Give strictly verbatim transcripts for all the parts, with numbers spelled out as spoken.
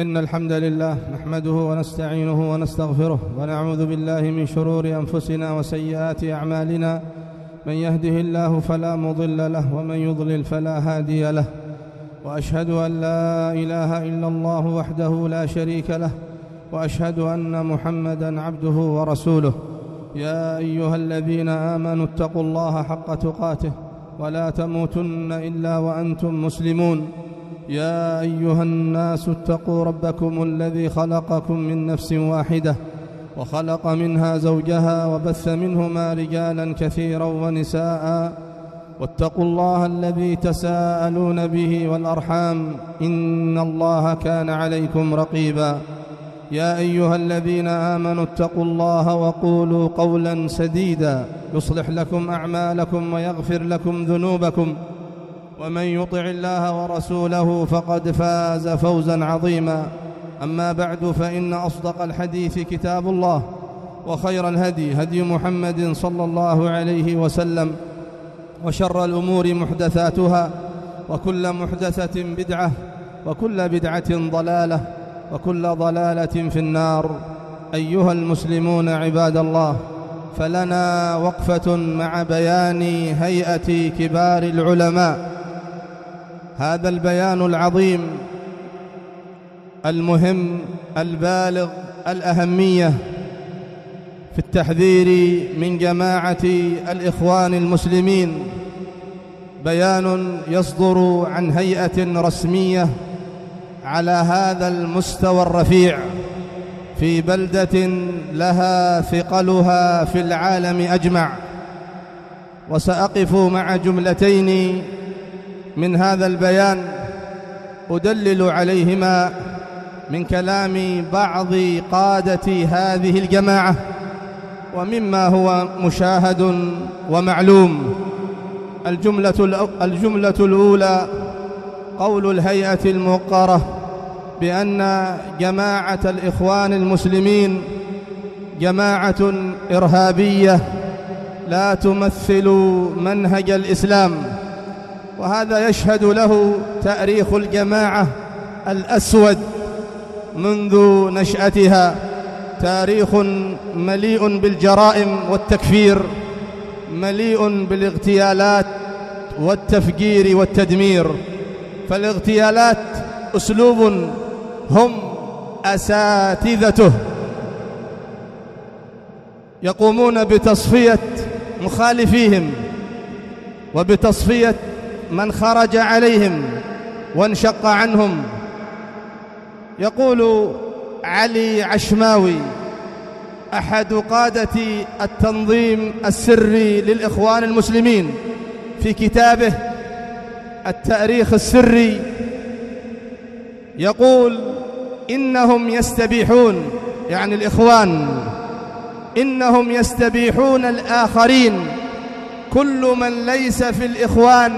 إن الحمد لله نحمده ونستعينه ونستغفره ونعوذ بالله من شرور أنفسنا وسيئات أعمالنا. من يهده الله فلا مضل له ومن يضلل فلا هادي له، وأشهد أن لا إله إلا الله وحده لا شريك له، وأشهد أن محمدًا عبده ورسوله. يا أيها الذين آمنوا اتقوا الله حق تقاته ولا تموتن إلا وأنتم مسلمون. يا أيها الناس اتقوا ربكم الذي خلقكم من نفس واحدة وخلق منها زوجها وبث منهما رجالا كثيرا ونساء، واتقوا الله الذي تساءلون به والأرحام إن الله كان عليكم رقيبا. يا أيها الذين آمنوا اتقوا الله وقولوا قولا سديدا يصلح لكم أعمالكم ويغفر لكم ذنوبكم، ومن يطع الله ورسوله فقد فاز فوزا عظيما. أما بعد، فإن أصدق الحديث كتاب الله، وخير الهدي هدي محمد صلى الله عليه وسلم، وشر الأمور محدثاتها، وكل محدثة بدعة، وكل بدعة ضلالة، وكل ضلالة في النار. أيها المسلمون عباد الله، فلنا وقفة مع بيان هيئة كبار العلماء. هذا البيان العظيم المهم البالغ الأهمية في التحذير من جماعة الإخوان المسلمين، بيان يصدر عن هيئة رسمية على هذا المستوى الرفيع في بلدة لها ثقلها في العالم أجمع. وسأقف مع جملتين من هذا البيان أدلل عليهما من كلام بعض قادة هذه الجماعة، ومما هو مشاهد ومعلوم. الجملة, الجملة الأولى قول الهيئة الموقرة بأن جماعة الإخوان المسلمين جماعة إرهابية لا تمثل منهج الإسلام، وهذا يشهد له تاريخ الجماعة الأسود منذ نشأتها، تاريخ مليء بالجرائم والتكفير، مليء بالاغتيالات والتفجير والتدمير. فالاغتيالات أسلوب هم أساتذته، يقومون بتصفية مخالفيهم وبتصفية من خرج عليهم وانشق عنهم. يقول علي عشماوي أحد قادة التنظيم السري للإخوان المسلمين في كتابه التاريخ السري، يقول إنهم يستبيحون، يعني الإخوان، إنهم يستبيحون الآخرين، كل من ليس في الإخوان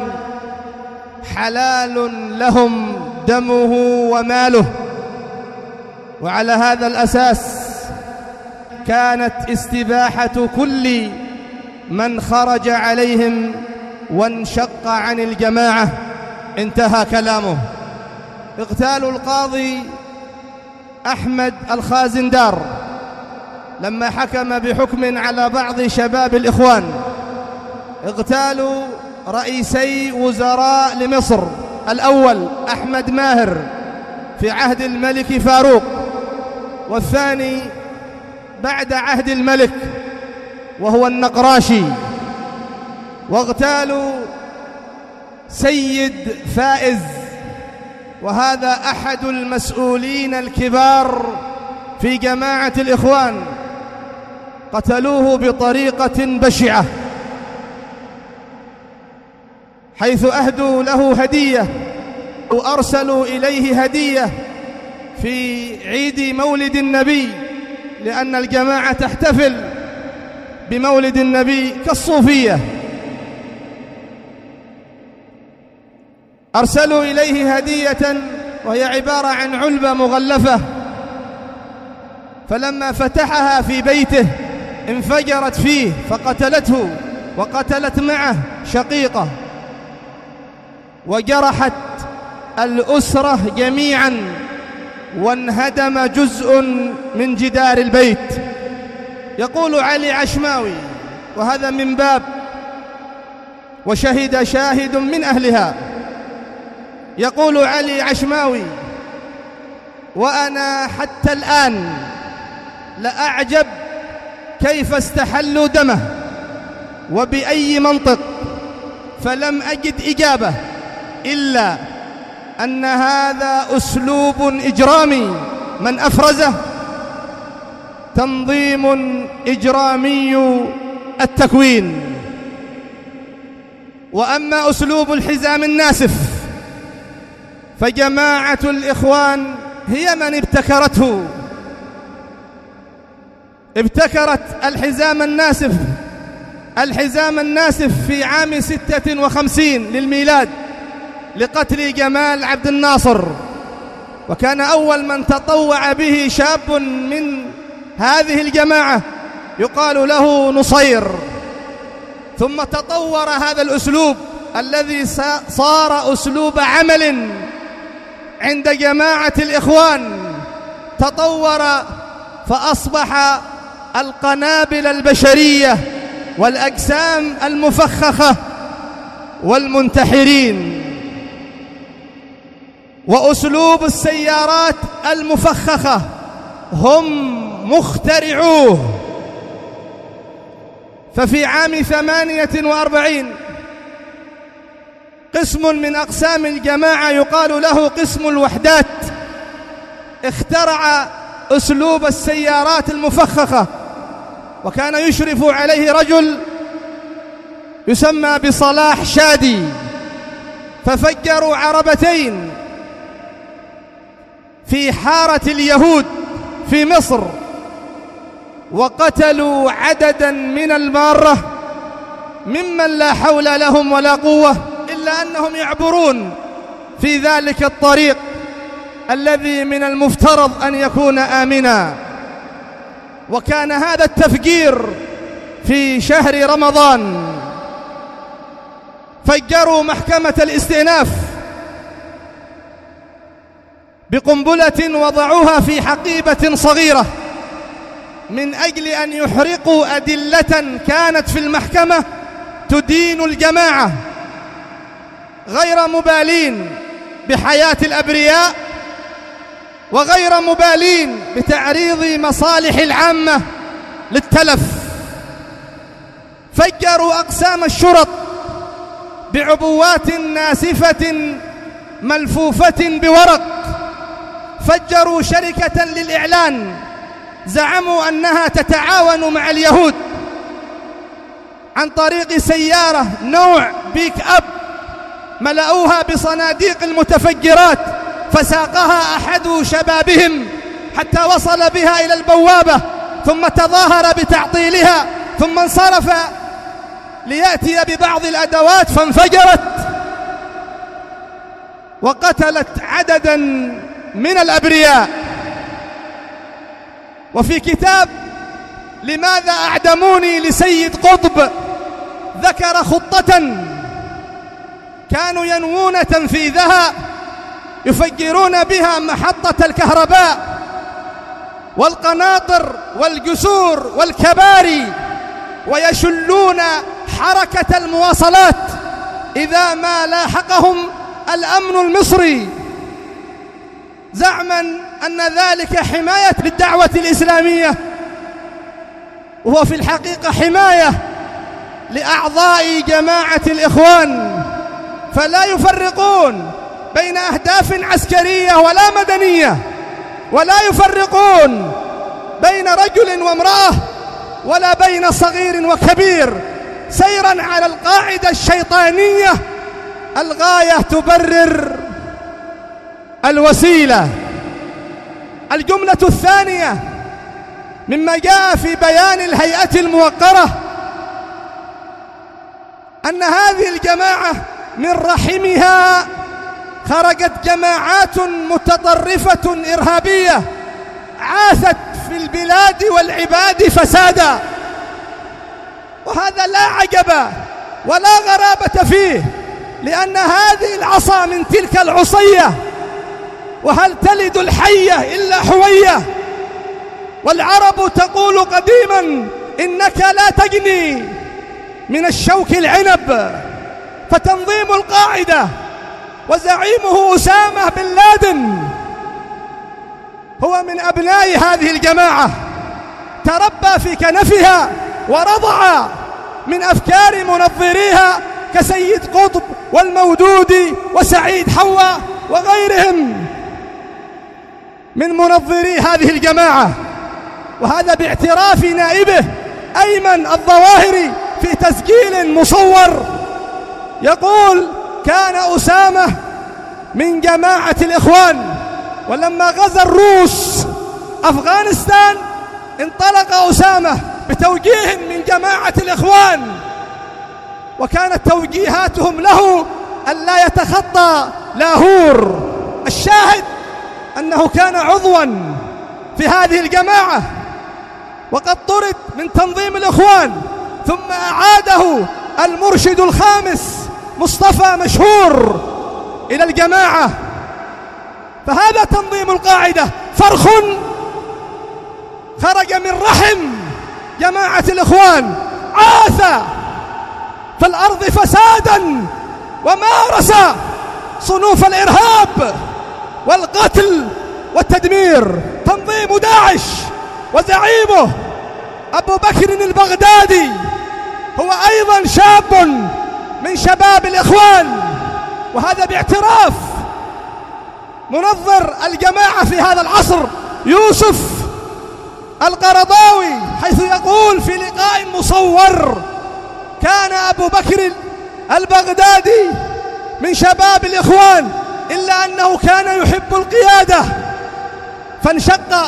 حلال لهم دمه وماله. وعلى هذا الأساس كانت استباحة كل من خرج عليهم وانشق عن الجماعة. انتهى كلامه. اغتال القاضي أحمد الخازندار لما حكم بحكم على بعض شباب الإخوان، اغتالوا رئيسي وزراء لمصر، الأول أحمد ماهر في عهد الملك فاروق، والثاني بعد عهد الملك وهو النقراشي، واغتالوا سيد فائز، وهذا أحد المسؤولين الكبار في جماعة الإخوان. قتلوه بطريقة بشعة، حيث أهدوا له هدية وأرسلوا إليه هدية في عيد مولد النبي، لأن الجماعة تحتفل بمولد النبي كالصوفية. أرسلوا إليه هدية وهي عبارة عن علبة مغلفة، فلما فتحها في بيته انفجرت فيه فقتلته، وقتلت معه شقيقة، وجرحت الأسرة جميعا وانهدم جزء من جدار البيت. يقول علي عشماوي، وهذا من باب وشهد شاهد من أهلها، يقول علي عشماوي: وأنا حتى الآن لأعجب كيف استحلوا دمه وبأي منطق، فلم أجد إجابة إلا أن هذا أسلوب إجرامي من أفرزه تنظيم إجرامي التكوين. وأما أسلوب الحزام الناسف فجماعة الإخوان هي من ابتكرته، ابتكرت الحزام الناسف الحزام الناسف في عام ستة وخمسين للميلاد لقتل جمال عبد الناصر، وكان أول من تطوع به شاب من هذه الجماعة يقال له نصير. ثم تطور هذا الأسلوب الذي صار أسلوب عمل عند جماعة الإخوان، تطور فأصبح القنابل البشرية والأجسام المفخخة والمنتحرين، وأسلوب السيارات المفخخة هم مخترعوه. ففي عام ثمانية وأربعين قسم من أقسام الجماعة يقال له قسم الوحدات اخترع أسلوب السيارات المفخخة، وكان يشرف عليه رجل يسمى بصلاح شادي، ففجروا عربتين في حارة اليهود في مصر، وقتلوا عددا من المارة ممن لا حول لهم ولا قوة إلا أنهم يعبرون في ذلك الطريق الذي من المفترض أن يكون آمنا. وكان هذا التفجير في شهر رمضان. فجروا محكمة الاستئناف بقنبلة وضعوها في حقيبة صغيرة من أجل أن يحرقوا أدلة كانت في المحكمة تدين الجماعة، غير مبالين بحياة الأبرياء وغير مبالين بتعريض مصالح العامة للتلف. فجروا أقسام الشرط بعبوات ناسفة ملفوفة بورق. فجروا شركة للإعلان زعموا أنها تتعاون مع اليهود عن طريق سيارة نوع بيك أب، ملأوها بصناديق المتفجرات، فساقها أحد شبابهم حتى وصل بها إلى البوابة، ثم تظاهر بتعطيلها، ثم انصرف ليأتي ببعض الأدوات فانفجرت وقتلت عددا من الأبرياء. وفي كتاب لماذا أعدموني لسيد قطب ذكر خطة كانوا ينوون تنفيذها، يفجرون بها محطة الكهرباء والقناطر والجسور والكباري، ويشلون حركة المواصلات إذا ما لاحقهم الأمن المصري، زعما أن ذلك حماية للدعوة الإسلامية، وهو في الحقيقة حماية لأعضاء جماعة الإخوان. فلا يفرقون بين أهداف عسكرية ولا مدنية، ولا يفرقون بين رجل وامرأة، ولا بين صغير وكبير، سيرا على القاعدة الشيطانية: الغاية تبرر الوسيلة. الجملة الثانية مما جاء في بيان الهيئة الموقرة أن هذه الجماعة من رحمها خرجت جماعات متطرفة إرهابية عاثت في البلاد والعباد فسادا، وهذا لا عجب ولا غرابة فيه، لأن هذه العصا من تلك العصية وهل تلد الحية إلا حوية؟ والعرب تقول قديما إنك لا تجني من الشوك العنب. فتنظيم القاعدة وزعيمه أسامة بن لادن هو من أبناء هذه الجماعة، تربى في كنفها ورضع من أفكار منظريها كسيد قطب والمودودي وسعيد حوا وغيرهم من منظري هذه الجماعة. وهذا باعتراف نائبه أيمن الظواهري في تسجيل مصور، يقول: كان أسامة من جماعة الإخوان، ولما غزا الروس أفغانستان انطلق أسامة بتوجيه من جماعة الإخوان، وكانت توجيهاتهم له أن لا يتخطى لاهور. الشاهد أنه كان عضوا في هذه الجماعة، وقد طرد من تنظيم الإخوان، ثم أعاده المرشد الخامس مصطفى مشهور إلى الجماعة. فهذا تنظيم القاعدة، فرخ خرج من رحم جماعة الإخوان، عاث في الأرض فسادا ومارس صنوف الإرهاب والقتل والتدمير. تنظيم داعش وزعيمه أبو بكر البغدادي هو أيضا شاب من شباب الإخوان، وهذا باعتراف منظر الجماعة في هذا العصر يوسف القرضاوي، حيث يقول في لقاء مصور: كان أبو بكر البغدادي من شباب الإخوان، إلا أنه كان يحب القيادة فانشق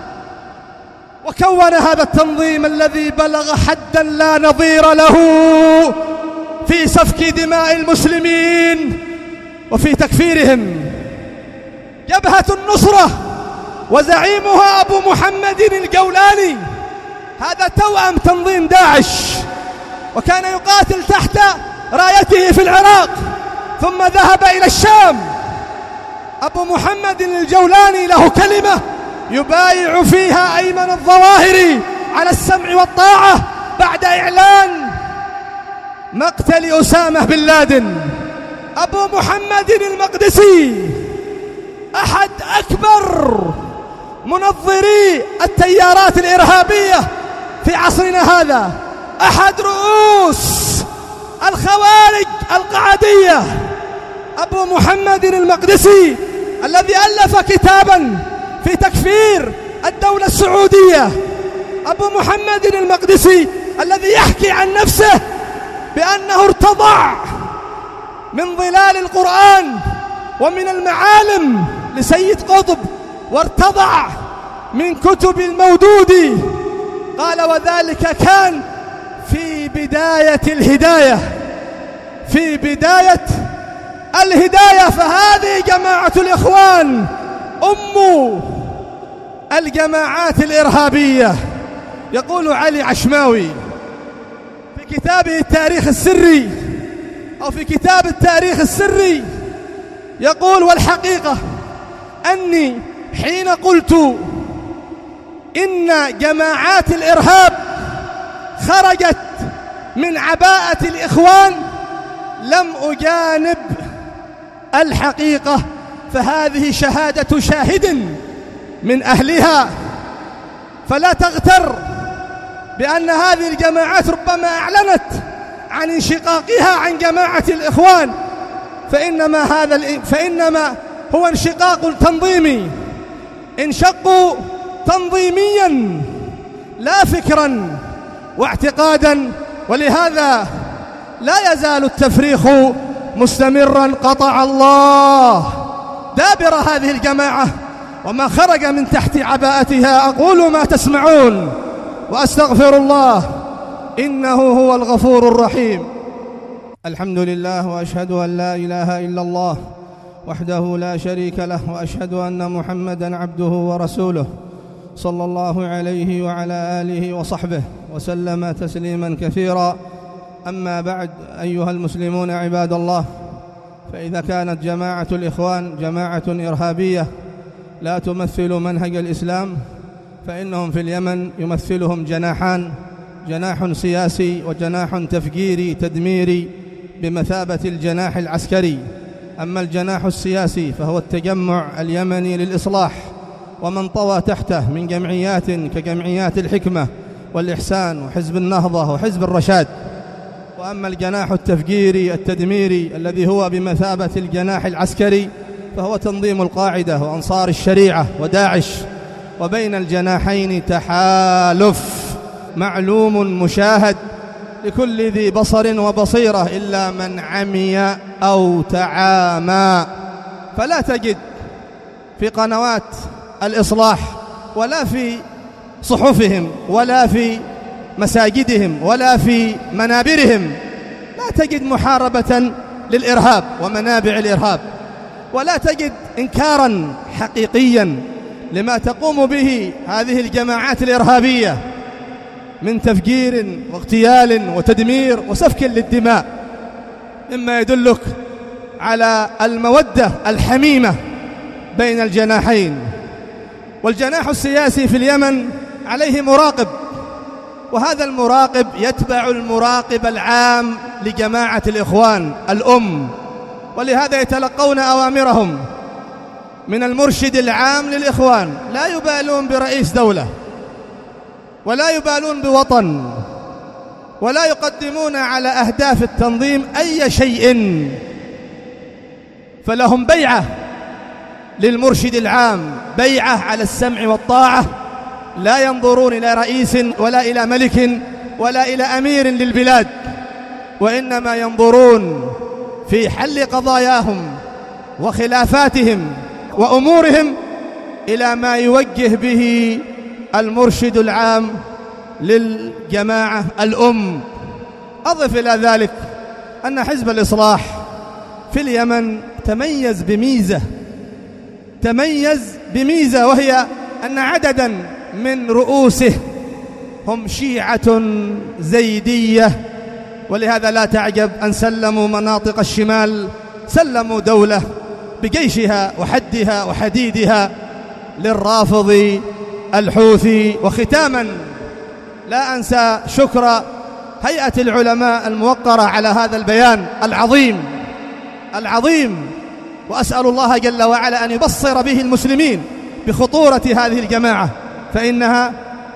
وكون هذا التنظيم الذي بلغ حدا لا نظير له في سفك دماء المسلمين وفي تكفيرهم. جبهة النصرة وزعيمها أبو محمد الجولاني، هذا توأم تنظيم داعش، وكان يقاتل تحت رايته في العراق ثم ذهب إلى الشام. أبو محمد الجولاني له كلمة يبايع فيها أيمن الظواهري على السمع والطاعة بعد إعلان مقتل أسامة بن لادن. أبو محمد المقدسي أحد أكبر منظري التيارات الإرهابية في عصرنا هذا، أحد رؤوس الخوارج القعدية. أبو محمد المقدسي الذي ألف كتابا في تكفير الدولة السعودية. أبو محمد المقدسي الذي يحكي عن نفسه بأنه ارتضع من ظلال القرآن ومن المعالم لسيد قطب، وارتضع من كتب المودودي. قال: وذلك كان في بداية الهداية، في بداية الهداية. فهذه جماعة الإخوان أم الجماعات الإرهابية. يقول علي عشماوي في كتابه التاريخ السري، أو في كتاب التاريخ السري، يقول: والحقيقة أني حين قلت إن جماعات الإرهاب خرجت من عباءة الإخوان لم أجانب الحقيقة، فهذه شهادة شاهد من أهلها. فلا تغتر بأن هذه الجماعات ربما أعلنت عن انشقاقها عن جماعة الإخوان، فإنما هذا فإنما هو انشقاق تنظيمي، انشقوا تنظيميا لا فكرا واعتقادا. ولهذا لا يزال التفريخ مستمرا، قطع الله دابر هذه الجماعة وما خرج من تحت عباءتها. أقول ما تسمعون وأستغفر الله إنه هو الغفور الرحيم. الحمد لله، وأشهد أن لا إله إلا الله وحده لا شريك له، وأشهد أن محمدًا عبده ورسوله صلى الله عليه وعلى آله وصحبه وسلم تسليمًا كثيرا. أما بعد، أيها المسلمون عباد الله، فإذا كانت جماعة الإخوان جماعة إرهابية لا تمثل منهج الإسلام، فإنهم في اليمن يمثلهم جناحان، جناح سياسي وجناح تفجيري تدميري بمثابة الجناح العسكري. أما الجناح السياسي فهو التجمع اليمني للإصلاح ومن طوى تحته من جمعيات كجمعيات الحكمة والإحسان وحزب النهضة وحزب الرشاد. وأما الجناح التفجيري التدميري الذي هو بمثابة الجناح العسكري فهو تنظيم القاعدة وأنصار الشريعة وداعش. وبين الجناحين تحالف معلوم مشاهد لكل ذي بصر وبصيرة إلا من عمي أو تعامى. فلا تجد في قنوات الإصلاح ولا في صحفهم ولا في مساجدهم ولا في منابرهم لا تجد محاربة للإرهاب ومنابع الإرهاب، ولا تجد إنكارا حقيقيا لما تقوم به هذه الجماعات الإرهابية من تفجير واغتيال وتدمير وسفك للدماء، مما يدلك على المودة الحميمة بين الجناحين. والجناح السياسي في اليمن عليه مراقب، وهذا المراقب يتبع المراقب العام لجماعة الإخوان الأم، ولهذا يتلقون أوامرهم من المرشد العام للإخوان. لا يبالون برئيس دولة ولا يبالون بوطن ولا يقدمون على أهداف التنظيم أي شيء، فلهم بيعة للمرشد العام، بيعة على السمع والطاعة. لا ينظرون إلى رئيس ولا إلى ملك ولا إلى أمير للبلاد، وإنما ينظرون في حل قضاياهم وخلافاتهم وأمورهم إلى ما يوجه به المرشد العام للجماعة الأم. أضف إلى ذلك أن حزب الإصلاح في اليمن تميز بميزة تميز بميزة وهي أن عددا من رؤوسه هم شيعة زيدية، ولهذا لا تعجب أن سلموا مناطق الشمال، سلموا دولة بجيشها وحدها وحديدها للرافض الحوثي. وختاما لا أنسى شكر هيئة العلماء الموقرة على هذا البيان العظيم العظيم، وأسأل الله جل وعلا أن يبصر به المسلمين بخطورة هذه الجماعة، فإنها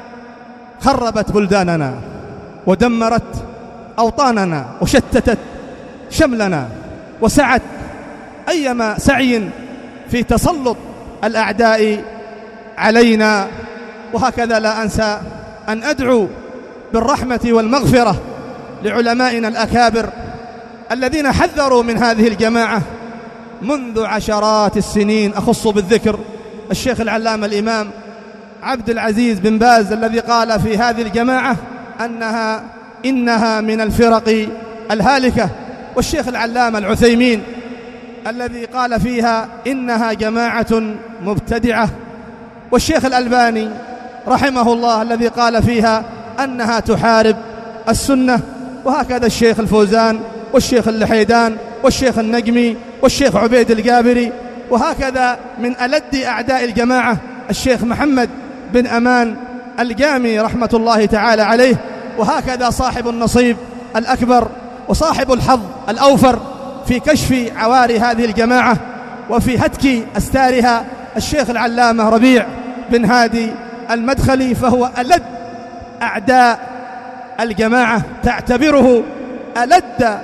خربت بلداننا ودمرت أوطاننا وشتتت شملنا وسعت أيما سعي في تسلط الأعداء علينا. وهكذا لا أنسى أن أدعو بالرحمة والمغفرة لعلمائنا الأكابر الذين حذروا من هذه الجماعة منذ عشرات السنين. أخص بالذكر الشيخ العلامة الإمام عبد العزيز بن باز الذي قال في هذه الجماعة أنها إنها من الفرق الهالكة، والشيخ العلامة العثيمين الذي قال فيها إنها جماعة مبتدعة، والشيخ الألباني رحمه الله الذي قال فيها أنها تحارب السنة، وهكذا الشيخ الفوزان والشيخ اللحيدان والشيخ النجمي والشيخ عبيد الجابري، وهكذا من ألد أعداء الجماعة الشيخ محمد بن أمان الجامي رحمة الله تعالى عليه، وهكذا صاحب النصيب الأكبر وصاحب الحظ الأوفر في كشف عوار هذه الجماعة وفي هتك أستارها الشيخ العلامة ربيع بن هادي المدخلي، فهو ألد أعداء الجماعة، تعتبره ألد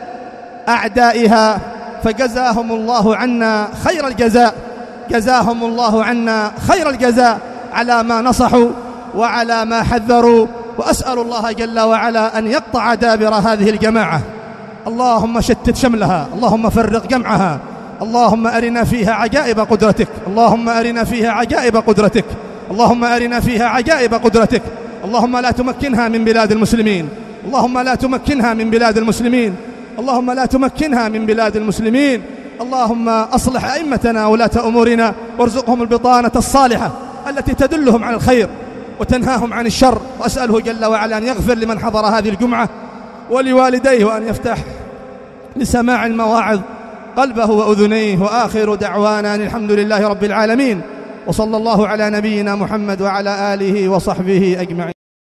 أعدائها، فجزاهم الله عنا خير الجزاء، جزاهم الله عنا خير الجزاء على ما نصحوا وعلى ما حذروا. وأسأل الله جل وعلا أن يقطع دابر هذه الجماعة. اللهم شتت شملها، اللهم فرق جمعها، اللهم أرنا فيها عجائب قدرتك، اللهم أرنا فيها عجائب قدرتك، اللهم أرنا فيها عجائب قدرتك. اللهم لا تمكنها من بلاد المسلمين، اللهم لا تمكنها من بلاد المسلمين، اللهم لا تمكنها من بلاد المسلمين. اللهم أصلح أئمتنا ولاة أمورنا وارزقهم البطانة الصالحة التي تدلهم على الخير وتنهاهم عن الشر. وأسأله جل وعلا أن يغفر لمن حضر هذه الجمعة ولوالديه، وأن يفتح لسماع المواعظ قلبه وأذنيه. وآخر دعوانا الحمد لله رب العالمين، وصلى الله على نبينا محمد وعلى آله وصحبه أجمعين.